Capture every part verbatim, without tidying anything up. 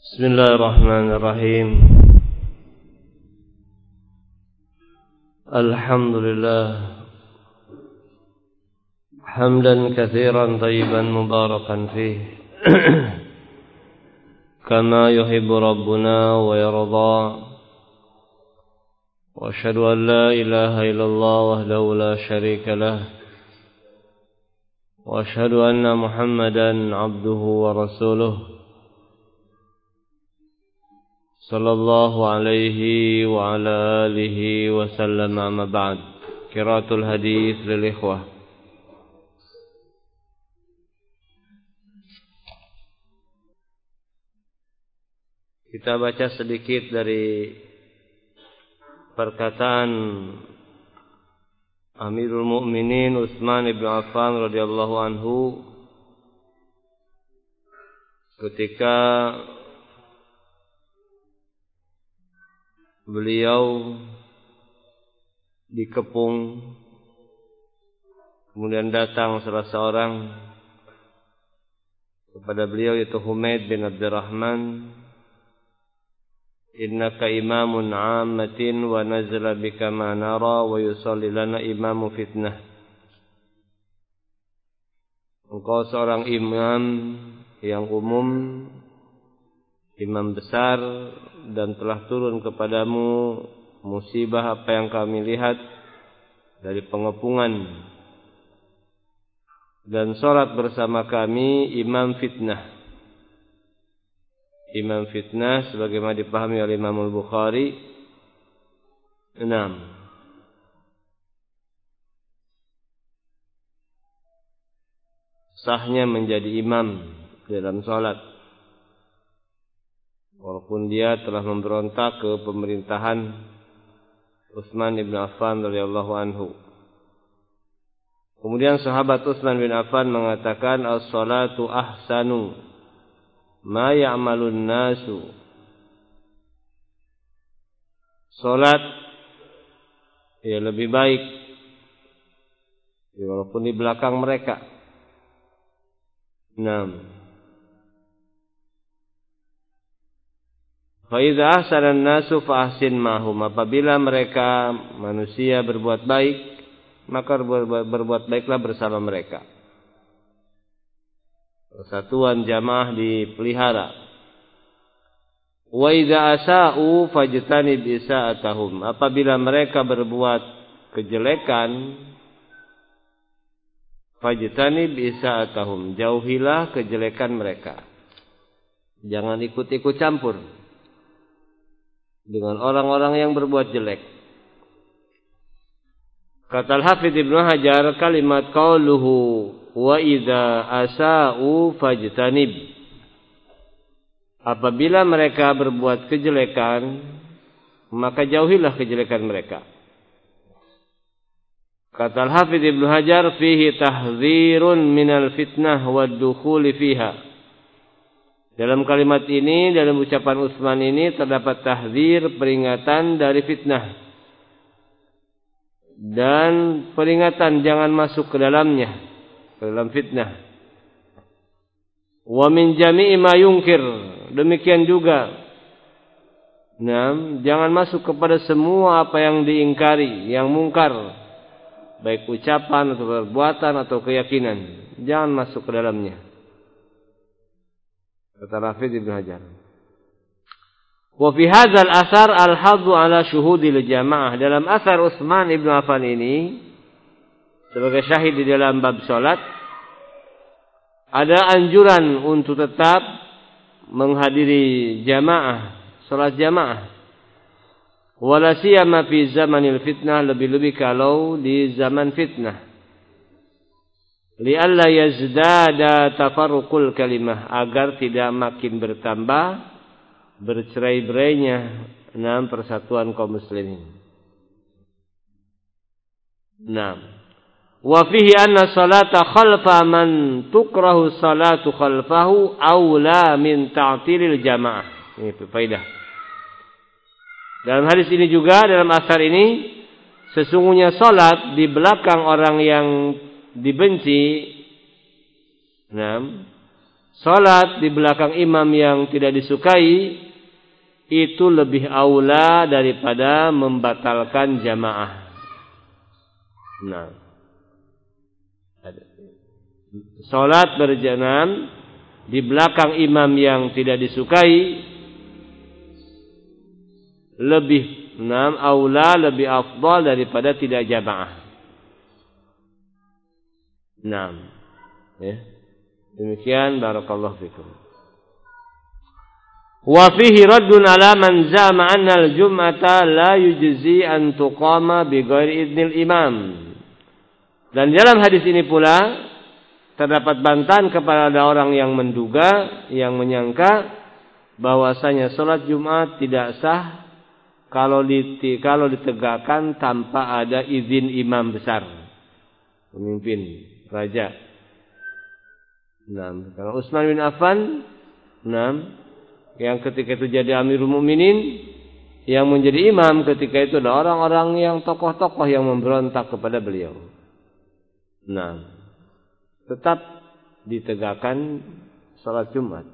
Bismillahirrahmanirrahim. Alhamdulillah hamdan katsiran thayyiban mubarakan fih kama yuhibbu rabbuna wa yarda. Wa asyhadu an la ilaha illallah wahdahu la syarika lah. Wa asyhadu anna Muhammadan abduhu wa rasuluh sallallahu alaihi wa ala alihi wa sallam, amma ba'd. Qiraatul hadis lil ikhwah. Kita baca sedikit dari perkataan Amirul Mukminin Utsman bin Affan radhiyallahu anhu ketika beliau dikepung, kemudian datang salah seorang kepada beliau yaitu Humaid bin Abdurrahman, innaka imamun ammatin wa nazala bika ma nara wa yusalli lana imamu fitnah. Engkau seorang imam yang umum, imam besar, dan telah turun kepadamu musibah apa yang kami lihat dari pengepungan, dan salat bersama kami imam fitnah. Imam fitnah sebagaimana dipahami oleh Imam Al-Bukhari, enam sahnya menjadi imam dalam salat, walaupun dia telah memberontak ke pemerintahan Utsman bin Affan radhiyallahu anhu. Kemudian sahabat Utsman bin Affan mengatakan, as-salatu ahsanu ma ya'malun nasu. Salat ya lebih baik ya, walaupun di belakang mereka. enam Fa idza ahsana an-nasu fa ahsin ma'hum. Apabila mereka manusia berbuat baik, maka berbuat, berbuat baiklah bersama mereka. Persatuan jamaah dipelihara. Wa idza asa'u fajtanib isa'atahum. Apabila mereka berbuat kejelekan, fajtanib isa'atahum. Jauhilah kejelekan mereka. Jangan ikut-ikut campur dengan orang-orang yang berbuat jelek. Kata Al-Hafidz Ibnu Hajar, kalimat qauluhu wa idza asa'u fajtanib. Apabila mereka berbuat kejelekan, maka jauhilah kejelekan mereka. Kata Al-Hafidz Ibnu Hajar, fihi tahdzirun minal fitnah wad dukhuli fiha. Dalam kalimat ini, dalam ucapan Utsman ini terdapat tahdzir, peringatan dari fitnah, dan peringatan jangan masuk ke dalamnya, ke dalam fitnah. Wa min jami'i ma yunkir. Demikian juga, nah, jangan masuk kepada semua apa yang diingkari, yang mungkar, baik ucapan atau perbuatan atau keyakinan, jangan masuk ke dalamnya. Kata Hafidz Ibnu Hajar. Wa fi hadzal athar al-haddu ala syuhudil jamaah. Dalam asar Utsman Ibnu Affan ini sebagai syahid di dalam bab salat, ada anjuran untuk tetap menghadiri jamaah, salat jamaah. Wala siyama fi zamanil fitnah, lebih-lebih kalau di zaman fitnah. Li'alla yazdada tafarruqul kalimah, agar tidak makin bertambah bercerai-berainya enam persatuan kaum muslimin. enam Wa fihi anna salata khalfa man tukrahu salatu khalfahu aula min ta'tilil jamaah. Ini faedah. Dalam hadis ini juga, dalam asar ini, sesungguhnya salat di belakang orang yang dibenci, nah, salat di belakang imam yang tidak disukai itu lebih aula daripada membatalkan jamaah. Nah, salat berjamaah di belakang imam yang tidak disukai lebih enam aula, lebih afdal daripada tidak jamaah. Naam. Ya. Demikian, barakallahu fikum. Wa fihi raddun ala man zama anna al-jum'ata la yujzi an tuqama bi ghairi idnil imam. Dan dalam hadis ini pula terdapat bantahan kepada orang yang menduga, yang menyangka bahwasanya salat Jumat tidak sah kalau diti, kalau ditegakkan tanpa ada izin imam besar, pemimpin, raja. Nah, kalau Utsman bin Affan, nah, yang ketika itu jadi Amirul Mukminin, yang menjadi imam ketika itu adalah orang-orang yang tokoh-tokoh yang memberontak kepada beliau. Nah, tetap ditegakkan salat Jumat.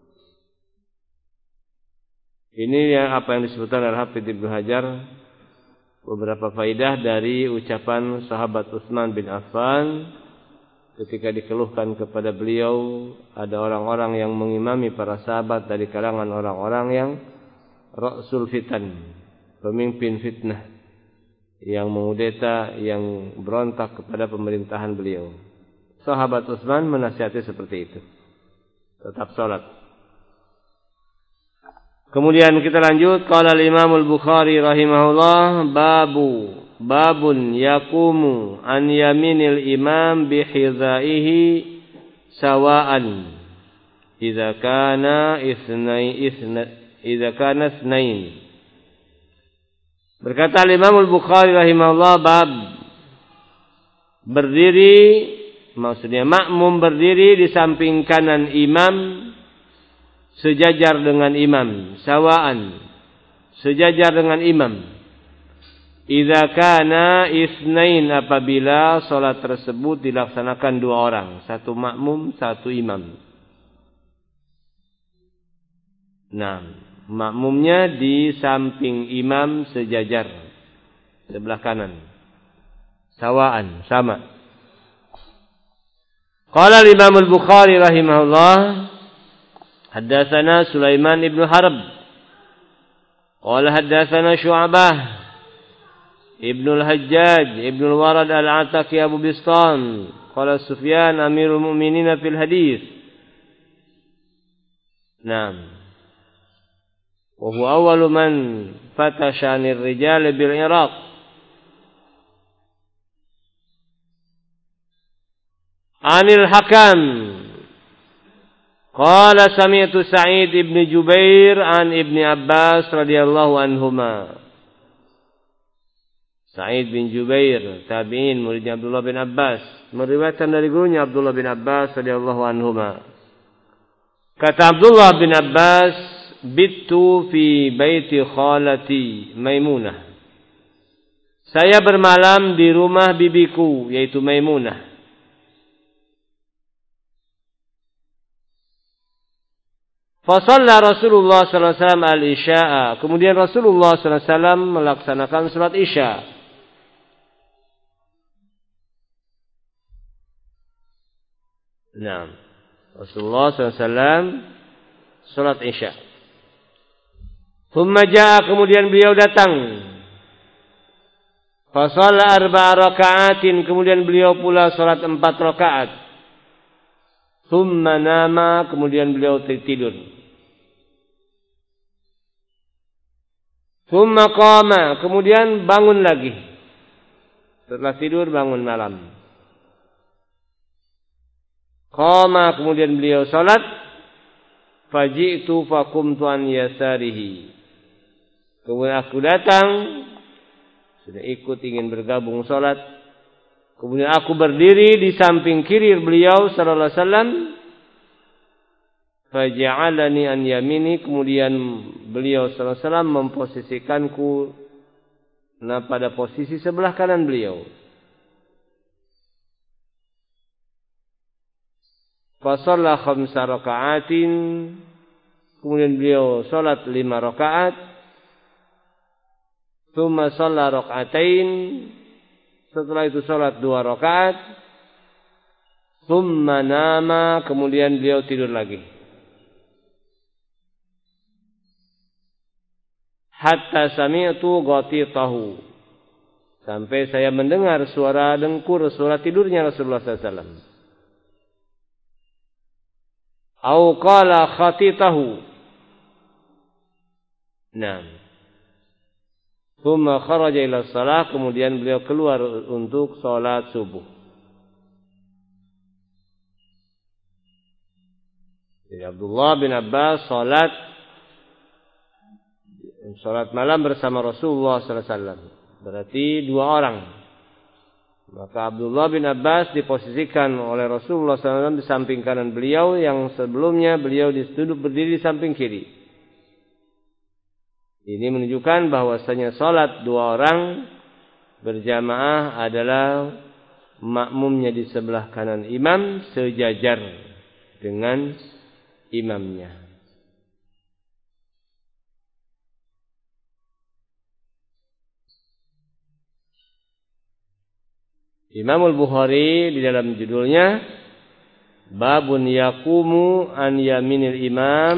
Ini yang apa yang disebutkan oleh Hafidz Ibnu Hajar, beberapa faidah dari ucapan sahabat Utsman bin Affan ketika dikeluhkan kepada beliau ada orang-orang yang mengimami para sahabat dari kalangan orang-orang yang ra'sul fitan, pemimpin fitnah, yang mengudeta, yang berontak kepada pemerintahan beliau. Sahabat Utsman menasihati seperti itu, tetap salat. Kemudian kita lanjut, qala al-Imam al-Bukhari rahimahullah, babu babun yaqumu an yaminil imam bihizaihi sawaan idza kana isnai isna idza kana isnain. Berkata al-Imam al-Bukhari rahimahullah, bab berdiri, maksudnya makmum berdiri di samping kanan imam sejajar dengan imam, sawaan, sejajar dengan imam. Idza kana isnain, apabila salat tersebut dilaksanakan dua orang, satu makmum, satu imam. Nah, makmumnya di samping imam sejajar, sebelah kanan. Sawaan, sama. Qala al-Imam al-Bukhari rahimahullah, haddatsana Sulaiman ibn Harb qala haddatsana Syu'bah ibn al-Hajjaj ibn al-Warad al-Ataki Abu Bistam qala Sufyan Amirul Mukminin fil hadis. Naam. Wa huwa awwalu man fatasha ar-rijal bil Iraq. Anil Hakam qala sami'tu Sa'id ibn Jubair an Ibni Abbas radhiyallahu anhuma. Sa'id bin Jubair, tabi'in, muridnya Abdullah bin Abbas, meriwayatkan dari gurunya Abdullah bin Abbas radhiyallahu anhuma. Kata Abdullah bin Abbas, bittu fi baiti khalati Maimunah. Saya bermalam di rumah bibiku, yaitu Maimunah. Fasalla Rasulullah sallallahu alaihi wasallam al-isya'a. Kemudian Rasulullah sallallahu alaihi wasallam melaksanakan salat isya. Nah, Rasulullah sallallahu alaihi wasallam salat isya. Thumma jaa, kemudian beliau datang. Fasalla arba'a raka'atin, kemudian beliau pula salat empat rakaat. Thumma nama, kemudian beliau tertidur. Thumma qama, kemudian bangun lagi. Setelah tidur bangun malam. Qama, kemudian beliau salat. Faji'tu faqumtu an yasarihi. Kemudian aku datang, sudah ikut ingin bergabung salat. Kemudian aku berdiri di samping kiri beliau sallallahu alaihi wasallam. Faja'alani an yamini, kemudian beliau sallallahu alaihi wasallam memposisikanku nah pada posisi sebelah kanan beliau. fa shalla khamsa raka'atin, kemudian beliau salat lima rakaat, tsumma shalla raka'atain, setelah itu salat dua rakaat, tsumma nama, kemudian beliau tidur lagi. Hatta sami'tu ghatitahu, sampai saya mendengar suara dengkur, suara tidurnya Rasulullah sallallahu alaihi wasallam. Au qala khatitahu. Nah. Tsumma kharaja ila shalah, kemudian beliau keluar untuk salat subuh. Jadi Abdullah bin Abbas salat salat malam bersama Rasulullah sallallahu alaihi wasallam. Berarti dua orang. Maka Abdullah bin Abbas diposisikan oleh Rasulullah sallallahu alaihi wasallam di samping kanan beliau, yang sebelumnya beliau duduk berdiri di samping kiri. Ini menunjukkan bahwasanya salat dua orang berjamaah adalah makmumnya di sebelah kanan imam sejajar dengan imamnya. Imam Al-Bukhari di dalam judulnya babun yaqumu an yaminil imam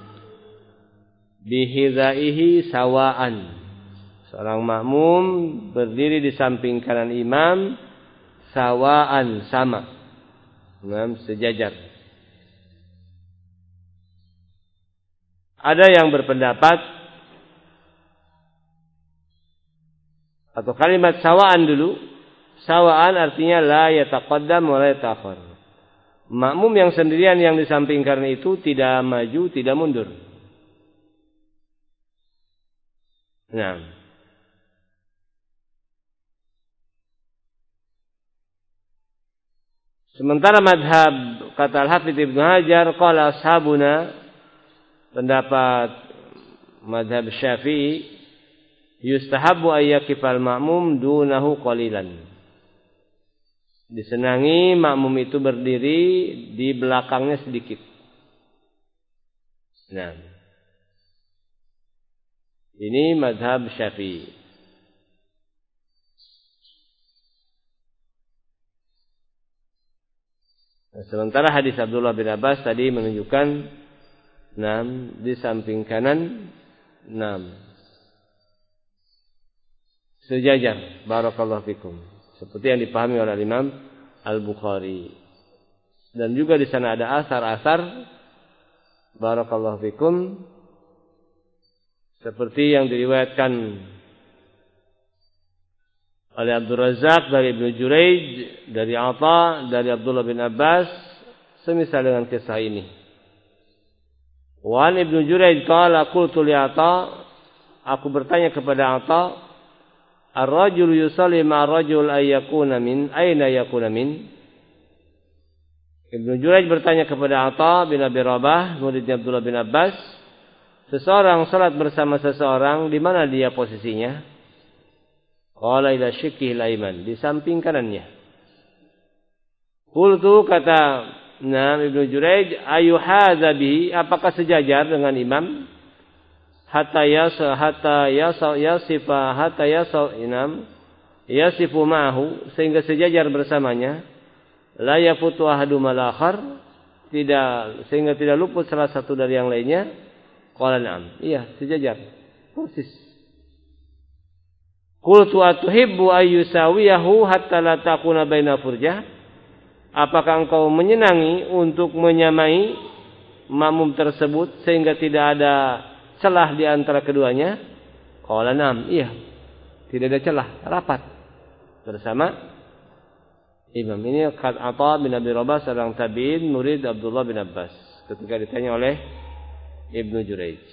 bihidaihi sawaan. Seorang makmum berdiri di samping kanan imam sawaan, sama, imam sejajar. Ada yang berpendapat atau kalimat sawaan dulu. Sawaan artinya la yataqaddam wa la yata'akhir. Makmum yang sendirian yang di samping kanan itu tidak maju, tidak mundur. Nah. Sementara madhab kata Al-Hafidz Ibnu Hajar, qala ashabuna, pendapat madhab Syafi'i, yustahabbu ayyakifal ma'mum dunahu qalilan. Disenangi makmum itu berdiri di belakangnya sedikit. Nah, ini mazhab Syafi'i. Nah, sementara hadis Abdullah bin Abbas tadi menunjukkan enam di samping kanan enam sejajar. Barakallahu fikum. Seperti yang dipahami oleh Imam Al-Bukhari. Dan juga di sana ada asar-asar, barakallahu fikum, seperti yang diriwayatkan oleh Abdul Razak dari Ibnu Juraij, dari Atha, dari Abdullah bin Abbas, semisal dengan kisah ini. Wan Ibnu Juraij qala qultu li Atha, aku bertanya kepada Atha, ar-rajul yusalli ma'ar-rajul ayyakuna min aina yakuna min? Ibnu Juraij bertanya kepada Atha bin Abi Rabah, muridnya Abdullah bin Abbas, seseorang salat bersama seseorang, di mana dia posisinya? Qala ila shiqqihil aiman, di samping kanannya. Qultu, kata nah Ibnu Juraij, ayu hadza bihi, apakah sejajar dengan imam? Hatta yasa hatta yasa yasifa hatta yasa inam yasifu ma'ahu, sehingga sejajar bersamanya, la yafutu ahadum al-akhar, tidak, sehingga tidak luput salah satu dari yang lainnya. Qala na'am, iya sejajar persis. Qultu atuhibbu ayyusawiyahu hatta la takuna baina furjah, apakah engkau menyenangi untuk menyamai makmum tersebut sehingga tidak ada celah di antara keduanya? Qala na'am, iya, tidak ada celah, rapat bersama imam. Ini kata Atha bin Abi Rabah, seorang tabi'in, murid Abdullah bin Abbas, ketika ditanya oleh Ibnu Juraij.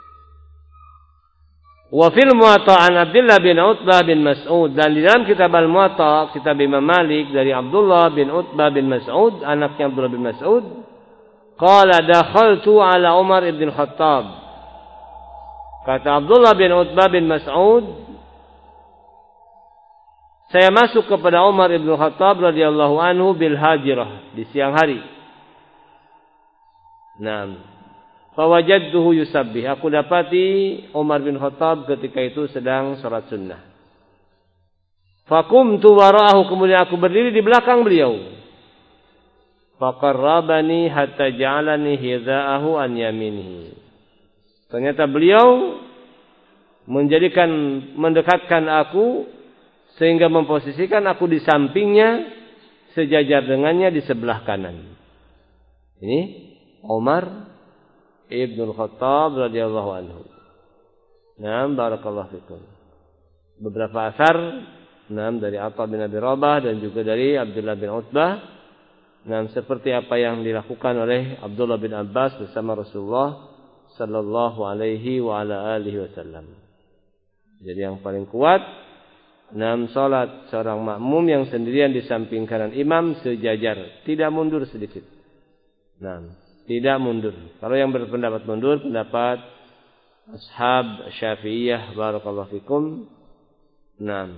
Wa fil Muwatta an Abdullah bin Utbah bin Mas'ud, dan di dalam kitab Al-Muwatta, kitab Imam Malik, dari Abdullah bin Utbah bin Mas'ud, anaknya Abdullah bin Mas'ud, qala dakhaltu ala Umar ibn Khattab. Kata Abdullah bin Utbah bin Mas'ud, saya masuk kepada Umar ibn Khattab radhiyallahu anhu bil hajirah, di siang hari. Naam. Fawajadtuhu yusabbih. Aku dapati Umar bin Khattab ketika itu sedang salat sunnah. Faqumtu wara'ahu, kemudian aku berdiri di belakang beliau. Faqarrabani hatta ja'alani hidha'ahu an yaminihi. Ternyata beliau menjadikan mendekatkan aku sehingga memposisikan aku di sampingnya sejajar dengannya di sebelah kanan. Ini Umar Ibnul Khattab radhiyallahu anhu. Naam, barakallahu fikum. Beberapa asar, naam, dari Atha bin Abi Rabah dan juga dari Abdullah bin Utbah, naam, seperti apa yang dilakukan oleh Abdullah bin Abbas bersama Rasulullah sallallahu alaihi wa ala alihi wasallam. Jadi yang paling kuat, naam, salat seorang makmum yang sendirian di samping kanan imam sejajar, tidak mundur sedikit. Naam, tidak mundur. Kalau yang berpendapat mundur, pendapat ashab Syafi'iyah, barakallahu fikum. Naam.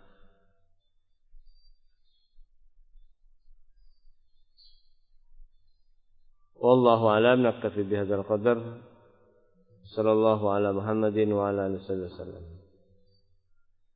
Wallahu a'lam, naktafi bihadzal qadar. Sallallahu ala Muhammadin wa ala alihi wasallam.